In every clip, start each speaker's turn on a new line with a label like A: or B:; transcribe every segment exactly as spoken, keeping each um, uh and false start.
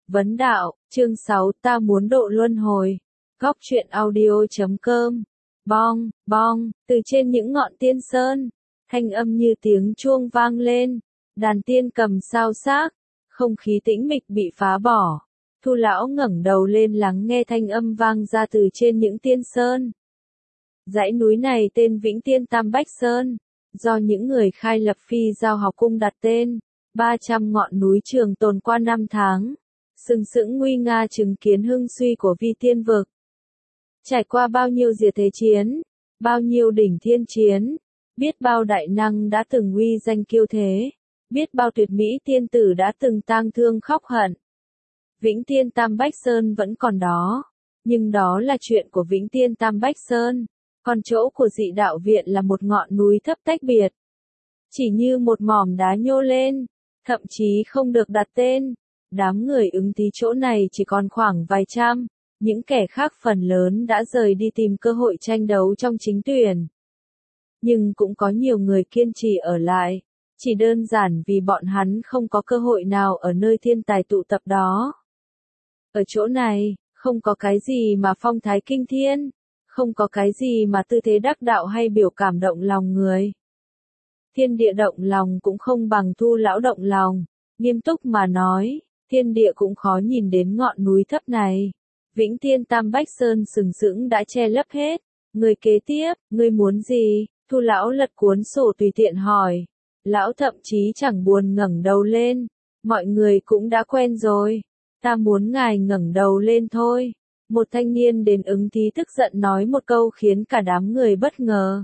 A: Vấn đạo, chương sáu ta muốn độ luân hồi. Góc truyện audio chấm com. Bong, bong, từ trên những ngọn tiên sơn, thanh âm như tiếng chuông vang lên, đàn tiên cầm sao xác, không khí tĩnh mịch bị phá bỏ. Thu lão ngẩng đầu lên lắng nghe thanh âm vang ra từ trên những tiên sơn. Dãy núi này tên Vĩnh Tiên Tam Bách Sơn, do những người khai lập Phi Giao học cung đặt tên. ba trăm ngọn núi trường tồn qua năm tháng, sừng sững nguy nga chứng kiến hưng suy của vi tiên vực. Trải qua bao nhiêu diệt thế chiến, bao nhiêu đỉnh thiên chiến, biết bao đại năng đã từng uy danh kiêu thế, biết bao tuyệt mỹ tiên tử đã từng tang thương khóc hận. Vĩnh Tiên Tam Bách Sơn vẫn còn đó, nhưng đó là chuyện của Vĩnh Tiên Tam Bách Sơn, còn chỗ của Dị Đạo Viện là một ngọn núi thấp tách biệt. Chỉ như một mỏm đá nhô lên, thậm chí không được đặt tên. Đám người ứng thí chỗ này chỉ còn khoảng vài trăm, những kẻ khác phần lớn đã rời đi tìm cơ hội tranh đấu trong chính tuyển. Nhưng cũng có nhiều người kiên trì ở lại, chỉ đơn giản vì bọn hắn không có cơ hội nào ở nơi thiên tài tụ tập đó. Ở chỗ này, không có cái gì mà phong thái kinh thiên, không có cái gì mà tư thế đắc đạo hay biểu cảm động lòng người. Thiên địa động lòng cũng không bằng Thu lão động lòng, nghiêm túc mà nói, thiên địa cũng khó nhìn đến ngọn núi thấp này. Vĩnh Tiên Tam Bách Sơn sừng sững đã che lấp hết. Người kế tiếp, ngươi muốn gì? Thu lão lật cuốn sổ tùy tiện hỏi. Lão thậm chí chẳng buồn ngẩng đầu lên. Mọi người cũng đã quen rồi. Ta muốn ngài ngẩng đầu lên thôi. Một thanh niên đến ứng thí tức giận nói một câu khiến cả đám người bất ngờ.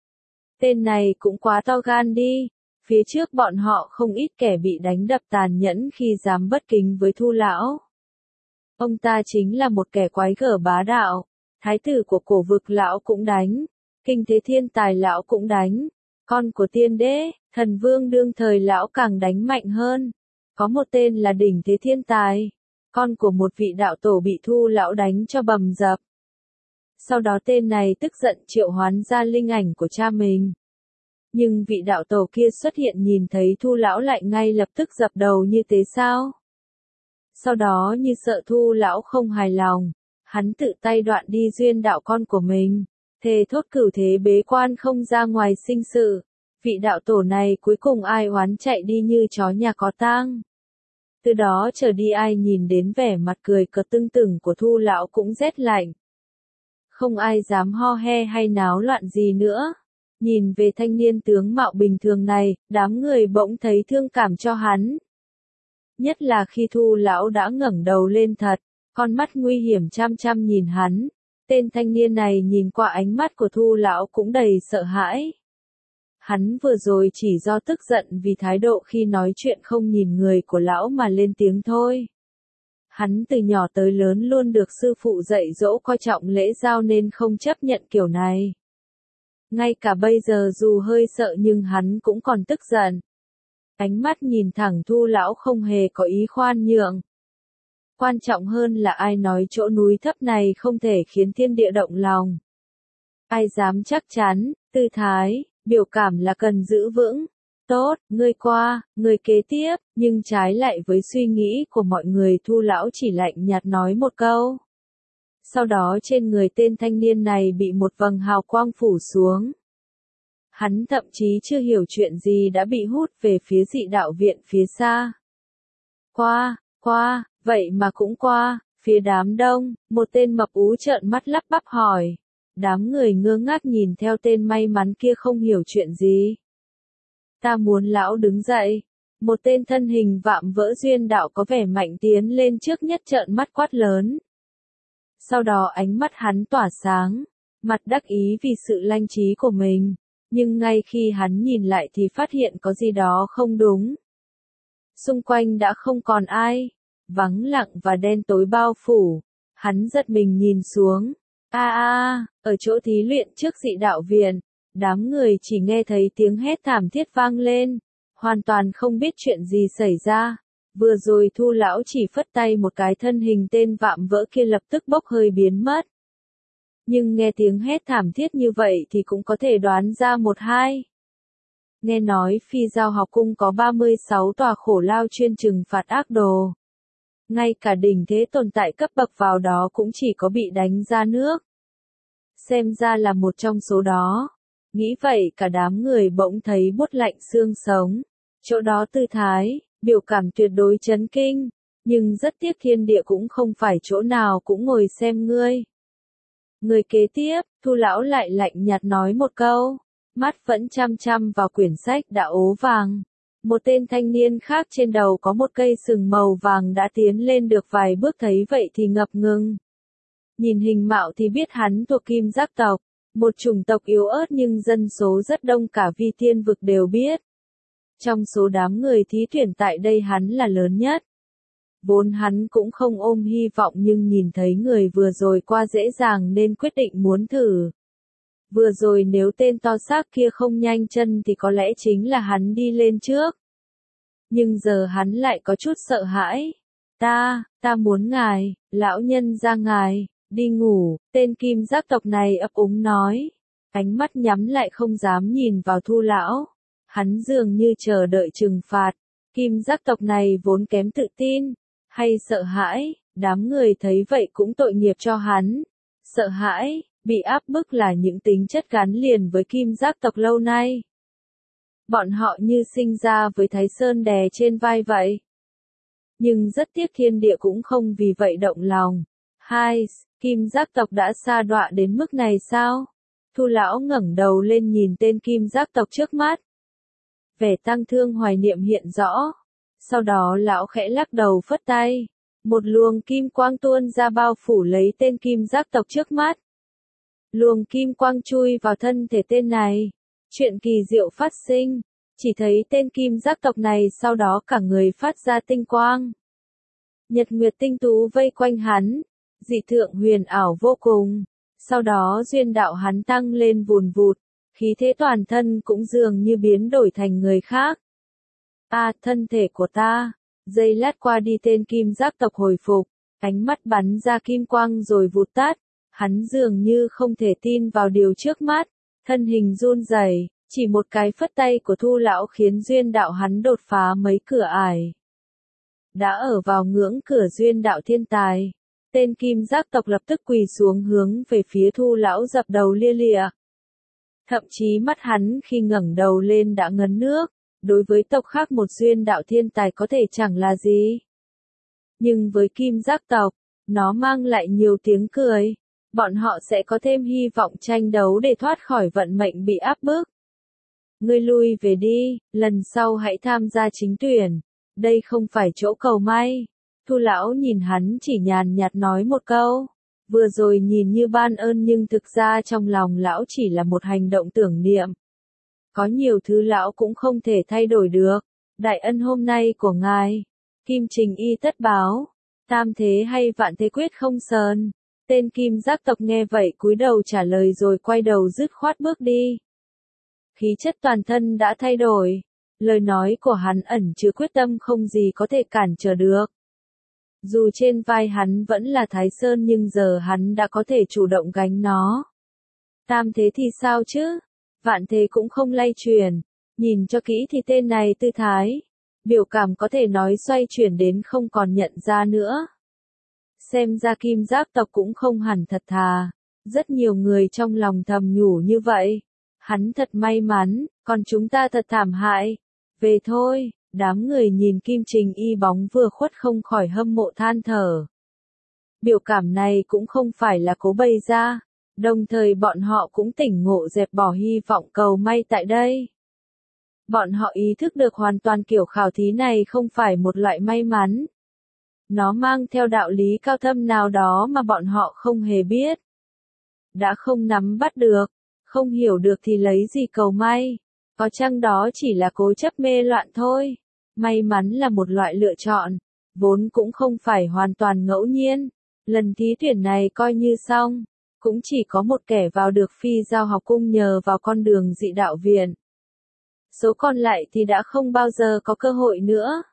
A: Tên này cũng quá to gan đi. Phía trước bọn họ không ít kẻ bị đánh đập tàn nhẫn khi dám bất kính với Thu lão. Ông ta chính là một kẻ quái gở bá đạo. Thái tử của cổ vực lão cũng đánh. Kinh thế thiên tài lão cũng đánh. Con của tiên đế, thần vương đương thời lão càng đánh mạnh hơn. Có một tên là đỉnh thế thiên tài. Con của một vị đạo tổ bị Thu lão đánh cho bầm dập. Sau đó tên này tức giận triệu hoán ra linh ảnh của cha mình. Nhưng vị đạo tổ kia xuất hiện nhìn thấy Thu lão lại ngay lập tức dập đầu như thế sao? Sau đó như sợ Thu lão không hài lòng, hắn tự tay đoạn đi duyên đạo con của mình, thề thốt cửu thế bế quan không ra ngoài sinh sự. Vị đạo tổ này cuối cùng ai oán chạy đi như chó nhà có tang. Từ đó trở đi ai nhìn đến vẻ mặt cười cợt tưng tửng của Thu lão cũng rét lạnh. Không ai dám ho he hay náo loạn gì nữa. Nhìn về thanh niên tướng mạo bình thường này, đám người bỗng thấy thương cảm cho hắn. Nhất là khi Thu lão đã ngẩng đầu lên thật, con mắt nguy hiểm chăm chăm nhìn hắn. Tên thanh niên này nhìn qua ánh mắt của Thu lão cũng đầy sợ hãi. Hắn vừa rồi chỉ do tức giận vì thái độ khi nói chuyện không nhìn người của lão mà lên tiếng thôi. Hắn từ nhỏ tới lớn luôn được sư phụ dạy dỗ coi trọng lễ giao nên không chấp nhận kiểu này. Ngay cả bây giờ dù hơi sợ nhưng hắn cũng còn tức giận. Ánh mắt nhìn thẳng Thu lão không hề có ý khoan nhượng. Quan trọng hơn là ai nói chỗ núi thấp này không thể khiến thiên địa động lòng. Ai dám chắc chắn, tư thái, biểu cảm là cần giữ vững. Tốt, ngươi qua, ngươi kế tiếp, nhưng trái lại với suy nghĩ của mọi người Thu lão chỉ lạnh nhạt nói một câu. Sau đó trên người tên thanh niên này bị một vầng hào quang phủ xuống. Hắn thậm chí chưa hiểu chuyện gì đã bị hút về phía Dị Đạo Viện phía xa. Qua, qua, vậy mà cũng qua, phía đám đông, một tên mập ú trợn mắt lắp bắp hỏi. Đám người ngơ ngác nhìn theo tên may mắn kia không hiểu chuyện gì. Ta muốn lão đứng dậy. Một tên thân hình vạm vỡ duyên đạo có vẻ mạnh tiến lên trước nhất trợn mắt quát lớn. Sau đó ánh mắt hắn tỏa sáng, mặt đắc ý vì sự lanh trí của mình. Nhưng ngay khi hắn nhìn lại thì phát hiện có gì đó không đúng. Xung quanh đã không còn ai, vắng lặng và đen tối bao phủ. Hắn giật mình nhìn xuống. A a, ở chỗ thí luyện trước Dị Đạo Viện, đám người chỉ nghe thấy tiếng hét thảm thiết vang lên, hoàn toàn không biết chuyện gì xảy ra. Vừa rồi Thu lão chỉ phất tay một cái thân hình tên vạm vỡ kia lập tức bốc hơi biến mất. Nhưng nghe tiếng hét thảm thiết như vậy thì cũng có thể đoán ra một hai. Nghe nói Phi Giao học cung có ba mươi sáu tòa khổ lao chuyên trừng phạt ác đồ. ngay cả đỉnh thế tồn tại cấp bậc vào đó cũng chỉ có bị đánh ra nước. Xem ra là một trong số đó. Nghĩ vậy cả đám người bỗng thấy buốt lạnh xương sống. Chỗ đó tư thái, biểu cảm tuyệt đối chấn kinh. Nhưng rất tiếc thiên địa cũng không phải chỗ nào cũng ngồi xem ngươi. Người kế tiếp, Thu lão lại lạnh nhạt nói một câu. Mắt vẫn chăm chăm vào quyển sách đã ố vàng. Một tên thanh niên khác trên đầu có một cây sừng màu vàng đã tiến lên được vài bước thấy vậy thì ngập ngừng. Nhìn hình mạo thì biết hắn thuộc Kim Giác tộc, một chủng tộc yếu ớt nhưng dân số rất đông, cả Vi Tiên vực đều biết. Trong số đám người thí tuyển tại đây hắn là lớn nhất. Vốn hắn cũng không ôm hy vọng nhưng nhìn thấy người vừa rồi qua dễ dàng nên quyết định muốn thử. Vừa rồi nếu tên to xác kia không nhanh chân thì có lẽ chính là hắn đi lên trước. Nhưng giờ hắn lại có chút sợ hãi. Ta, ta muốn ngài, lão nhân ra ngài, đi ngủ, tên Kim Giác tộc này ấp úng nói. Ánh mắt nhắm lại không dám nhìn vào Thu lão. Hắn dường như chờ đợi trừng phạt. Kim Giác tộc này vốn kém tự tin, hay sợ hãi, đám người thấy vậy cũng tội nghiệp cho hắn. Sợ hãi, bị áp bức là những tính chất gắn liền với Kim Giác tộc lâu nay. Bọn họ như sinh ra với Thái Sơn đè trên vai vậy. Nhưng rất tiếc thiên địa cũng không vì vậy động lòng. Hai, Kim Giác tộc đã sa đọa đến mức này sao? Thu lão ngẩng đầu lên nhìn tên Kim Giác tộc trước mắt. Vẻ tang thương hoài niệm hiện rõ. Sau đó lão khẽ lắc đầu phất tay. Một luồng kim quang tuôn ra bao phủ lấy tên Kim Giác tộc trước mắt. Luồng kim quang chui vào thân thể tên này. Chuyện kỳ diệu phát sinh. Chỉ thấy tên Kim Giác tộc này sau đó cả người phát ra tinh quang. Nhật nguyệt tinh tú vây quanh hắn. Dị thượng huyền ảo vô cùng. Sau đó duyên đạo hắn tăng lên vùn vụt. Khí thế toàn thân cũng dường như biến đổi thành người khác. À, thân thể của ta. Giây lát qua đi tên Kim Giác tộc hồi phục. Ánh mắt bắn ra kim quang rồi vụt tắt. Hắn dường như không thể tin vào điều trước mắt. Thân hình run rẩy, chỉ một cái phất tay của Thu lão khiến duyên đạo hắn đột phá mấy cửa ải. Đã ở vào ngưỡng cửa duyên đạo thiên tài. Tên Kim Giác tộc lập tức quỳ xuống hướng về phía Thu lão dập đầu lia lịa. Thậm chí mắt hắn khi ngẩng đầu lên đã ngấn nước. Đối với tộc khác một duyên đạo thiên tài có thể chẳng là gì. Nhưng với Kim Giác tộc, nó mang lại nhiều tiếng cười. Bọn họ sẽ có thêm hy vọng tranh đấu để thoát khỏi vận mệnh bị áp bức. Ngươi lui về đi, lần sau hãy tham gia chính tuyển. Đây không phải chỗ cầu may. Thu lão nhìn hắn chỉ nhàn nhạt nói một câu. Vừa rồi nhìn như ban ơn nhưng thực ra trong lòng lão chỉ là một hành động tưởng niệm. Có nhiều thứ lão cũng không thể thay đổi được. Đại ân hôm nay của ngài. Kim trình y tất báo. Tam thế hay vạn thế quyết không sờn. Tên Kim Giác tộc nghe vậy cúi đầu trả lời rồi quay đầu dứt khoát bước đi. Khí chất toàn thân đã thay đổi. Lời nói của hắn ẩn chứa quyết tâm không gì có thể cản trở được. Dù trên vai hắn vẫn là Thái Sơn nhưng giờ hắn đã có thể chủ động gánh nó. Tam thế thì sao chứ? Vạn thế cũng không lay chuyển. Nhìn cho kỹ thì tên này tư thái. Biểu cảm có thể nói xoay chuyển đến không còn nhận ra nữa. Xem ra Kim Giác tộc cũng không hẳn thật thà. Rất nhiều người trong lòng thầm nhủ như vậy. Hắn thật may mắn, còn chúng ta thật thảm hại. Về thôi, đám người nhìn Kim Trình y bóng vừa khuất không khỏi hâm mộ than thở. Biểu cảm này cũng không phải là cố bày ra. Đồng thời bọn họ cũng tỉnh ngộ dẹp bỏ hy vọng cầu may tại đây. Bọn họ ý thức được hoàn toàn kiểu khảo thí này không phải một loại may mắn. Nó mang theo đạo lý cao thâm nào đó mà bọn họ không hề biết. Đã không nắm bắt được, không hiểu được thì lấy gì cầu may. Có chăng đó chỉ là cố chấp mê loạn thôi. May mắn là một loại lựa chọn, vốn cũng không phải hoàn toàn ngẫu nhiên. Lần thí tuyển này coi như xong. Cũng chỉ có một kẻ vào được Phi Giao học cung nhờ vào con đường dị đạo viện. Số còn lại thì đã không bao giờ có cơ hội nữa.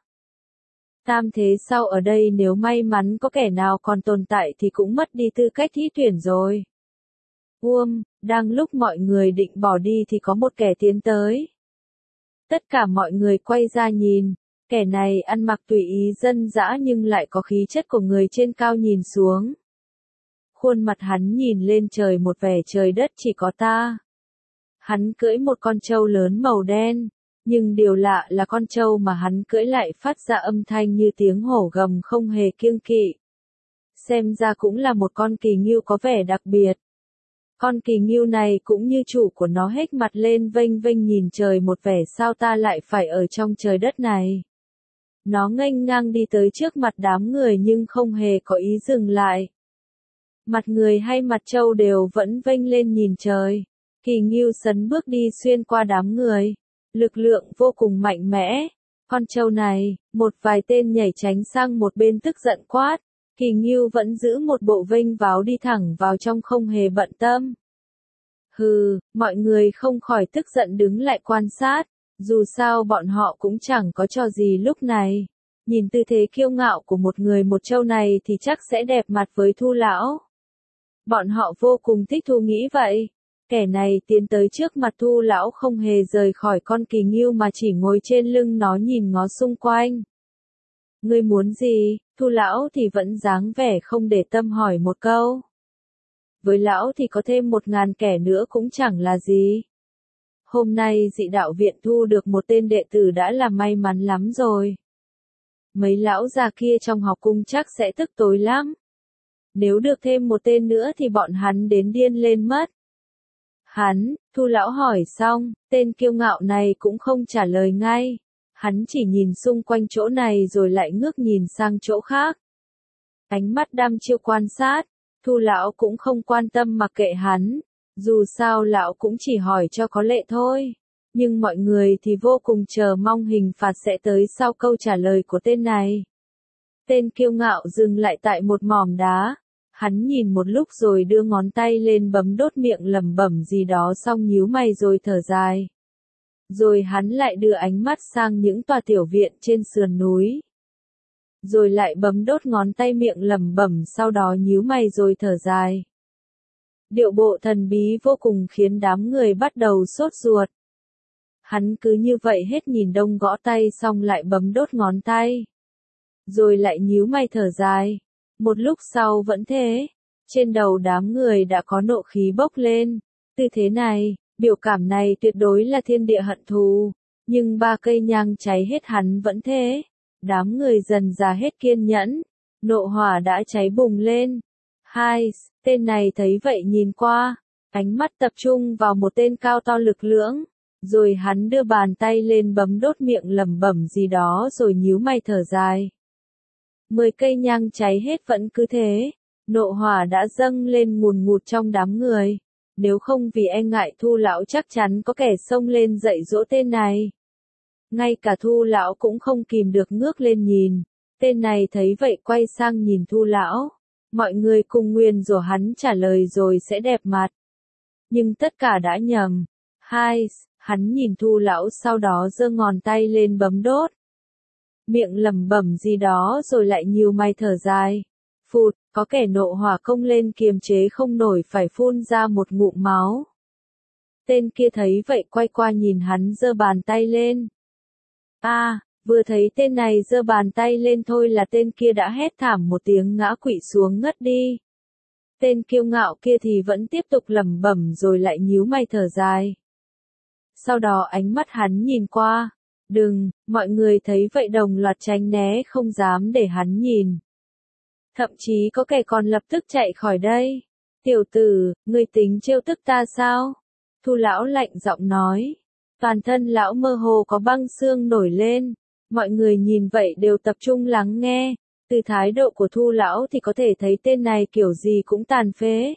A: Tam thế sau ở đây nếu may mắn có kẻ nào còn tồn tại thì cũng mất đi tư cách thí tuyển rồi. Uông, đang lúc mọi người định bỏ đi thì có một kẻ tiến tới. Tất cả mọi người quay ra nhìn, Kẻ này ăn mặc tùy ý dân dã nhưng lại có khí chất của người trên cao nhìn xuống. Khuôn mặt hắn nhìn lên trời một vẻ trời đất chỉ có ta. Hắn cưỡi một con trâu lớn màu đen, nhưng điều lạ là con trâu mà hắn cưỡi lại phát ra âm thanh như tiếng hổ gầm không hề kiêng kỵ. Xem ra cũng là một con kỳ ngưu có vẻ đặc biệt. Con kỳ ngưu này cũng như chủ của nó hết mặt lên vênh vênh nhìn trời một vẻ sao ta lại phải ở trong trời đất này. Nó nghênh ngang đi tới trước mặt đám người nhưng không hề có ý dừng lại. Mặt người hay mặt trâu đều vẫn vênh lên nhìn trời. Kỳ ngưu sấn bước đi xuyên qua đám người. Lực lượng vô cùng mạnh mẽ. Con trâu này, một vài tên nhảy tránh sang một bên tức giận quát. Kỳ ngưu vẫn giữ một bộ vênh váo đi thẳng vào trong không hề bận tâm. Hừ, mọi người không khỏi tức giận đứng lại quan sát. Dù sao bọn họ cũng chẳng có trò gì lúc này. Nhìn tư thế kiêu ngạo của một người một trâu này thì chắc sẽ đẹp mặt với Thu lão. Bọn họ vô cùng thích thú nghĩ vậy. Kẻ này tiến tới trước mặt Thu lão không hề rời khỏi con kỳ ngưu mà chỉ ngồi trên lưng nó nhìn ngó xung quanh. Ngươi muốn gì? Thu lão thì vẫn dáng vẻ không để tâm hỏi một câu. Với lão thì có thêm một ngàn kẻ nữa cũng chẳng là gì. Hôm nay dị đạo viện thu được một tên đệ tử đã là may mắn lắm rồi. Mấy lão già kia trong học cung chắc sẽ tức tối lắm. Nếu được thêm một tên nữa thì bọn hắn đến điên lên mất. Hắn, Thu lão hỏi xong, tên kiêu ngạo này cũng không trả lời ngay. Hắn chỉ nhìn xung quanh chỗ này rồi lại ngước nhìn sang chỗ khác. Ánh mắt đăm chiêu quan sát, Thu lão cũng không quan tâm mặc kệ hắn. Dù sao lão cũng chỉ hỏi cho có lệ thôi. Nhưng mọi người thì vô cùng chờ mong hình phạt sẽ tới sau câu trả lời của tên này. Tên kiêu ngạo dừng lại tại một mỏm đá. Hắn nhìn một lúc rồi đưa ngón tay lên bấm đốt miệng lẩm bẩm gì đó xong nhíu mày rồi thở dài. Rồi hắn lại đưa ánh mắt sang những tòa tiểu viện trên sườn núi. Rồi lại bấm đốt ngón tay miệng lẩm bẩm sau đó nhíu mày rồi thở dài. Điệu bộ thần bí vô cùng khiến đám người bắt đầu sốt ruột. Hắn cứ như vậy hết nhìn đông gõ tay xong lại bấm đốt ngón tay. Rồi lại nhíu mày thở dài. Một lúc sau vẫn thế. Trên đầu đám người đã có nộ khí bốc lên. Tư thế này, biểu cảm này tuyệt đối là thiên địa hận thù. Nhưng ba cây nhang cháy hết hắn vẫn thế. Đám người dần già hết kiên nhẫn. Nộ hỏa đã cháy bùng lên. Hai, tên này thấy vậy nhìn qua. Ánh mắt tập trung vào một tên cao to lực lưỡng. Rồi hắn đưa bàn tay lên bấm đốt miệng lẩm bẩm gì đó rồi nhíu mày thở dài. Mười cây nhang cháy hết vẫn cứ thế. Nộ hỏa đã dâng lên ngùn ngụt trong đám người. Nếu không vì e ngại Thu lão chắc chắn có kẻ xông lên dạy dỗ tên này. Ngay cả Thu lão cũng không kìm được ngước lên nhìn. Tên này thấy vậy quay sang nhìn Thu lão. Mọi người cùng nguyên rủa hắn trả lời rồi sẽ đẹp mặt. Nhưng tất cả đã nhầm. Hai, hắn nhìn Thu lão sau đó giơ ngón tay lên bấm đốt. Miệng lẩm bẩm gì đó rồi lại nhíu mày thở dài. Phụt, có kẻ nộ hỏa công lên kiềm chế không nổi phải phun ra một ngụm máu. Tên kia thấy vậy quay qua nhìn hắn giơ bàn tay lên. A, à, vừa thấy tên này giơ bàn tay lên thôi là tên kia đã hét thảm một tiếng ngã quỵ xuống ngất đi. Tên kiêu ngạo kia thì vẫn tiếp tục lẩm bẩm rồi lại nhíu mày thở dài. Sau đó ánh mắt hắn nhìn qua. Đừng, mọi người thấy vậy đồng loạt tránh né không dám để hắn nhìn. Thậm chí có kẻ còn lập tức chạy khỏi đây. Tiểu tử, ngươi tính trêu tức ta sao? Thu lão lạnh giọng nói. Toàn thân lão mơ hồ có băng xương nổi lên. Mọi người nhìn vậy đều tập trung lắng nghe. Từ thái độ của Thu lão thì có thể thấy tên này kiểu gì cũng tàn phế.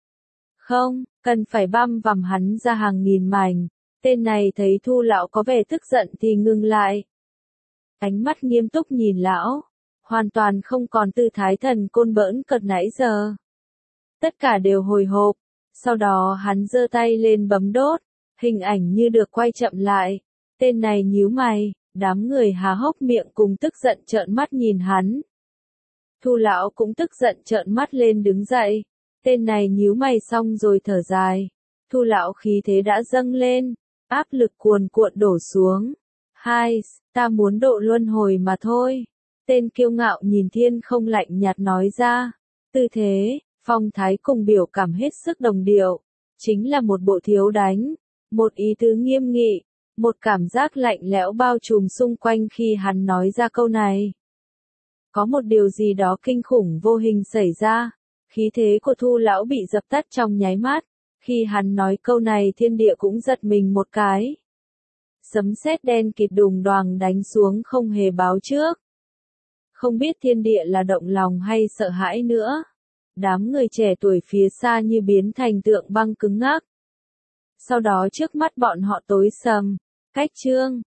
A: Không, cần phải băm vằm hắn ra hàng nghìn mảnh. Tên này thấy Thu lão có vẻ tức giận thì ngừng lại. Ánh mắt nghiêm túc nhìn lão. Hoàn toàn không còn tư thái thần côn bỡn cợt nãy giờ. Tất cả đều hồi hộp. Sau đó hắn giơ tay lên bấm đốt. Hình ảnh như được quay chậm lại. Tên này nhíu mày. Đám người há hốc miệng cùng tức giận trợn mắt nhìn hắn. Thu lão cũng tức giận trợn mắt lên đứng dậy. Tên này nhíu mày xong rồi thở dài. Thu lão khí thế đã dâng lên. Áp lực cuồn cuộn đổ xuống. Hai, ta muốn độ luân hồi mà thôi. Tên kiêu ngạo nhìn thiên không lạnh nhạt nói ra. Tư thế, phong thái cùng biểu cảm hết sức đồng điệu. Chính là một bộ thiếu đánh. Một ý tứ nghiêm nghị. Một cảm giác lạnh lẽo bao trùm xung quanh khi hắn nói ra câu này. Có một điều gì đó kinh khủng vô hình xảy ra. Khí thế của Thu lão bị dập tắt trong nháy mắt. Khi hắn nói câu này thiên địa cũng giật mình một cái. Sấm sét đen kịt đùng đoàng đánh xuống không hề báo trước. Không biết thiên địa là động lòng hay sợ hãi nữa. Đám người trẻ tuổi phía xa như biến thành tượng băng cứng ngắc. Sau đó trước mắt bọn họ tối sầm. Cách chương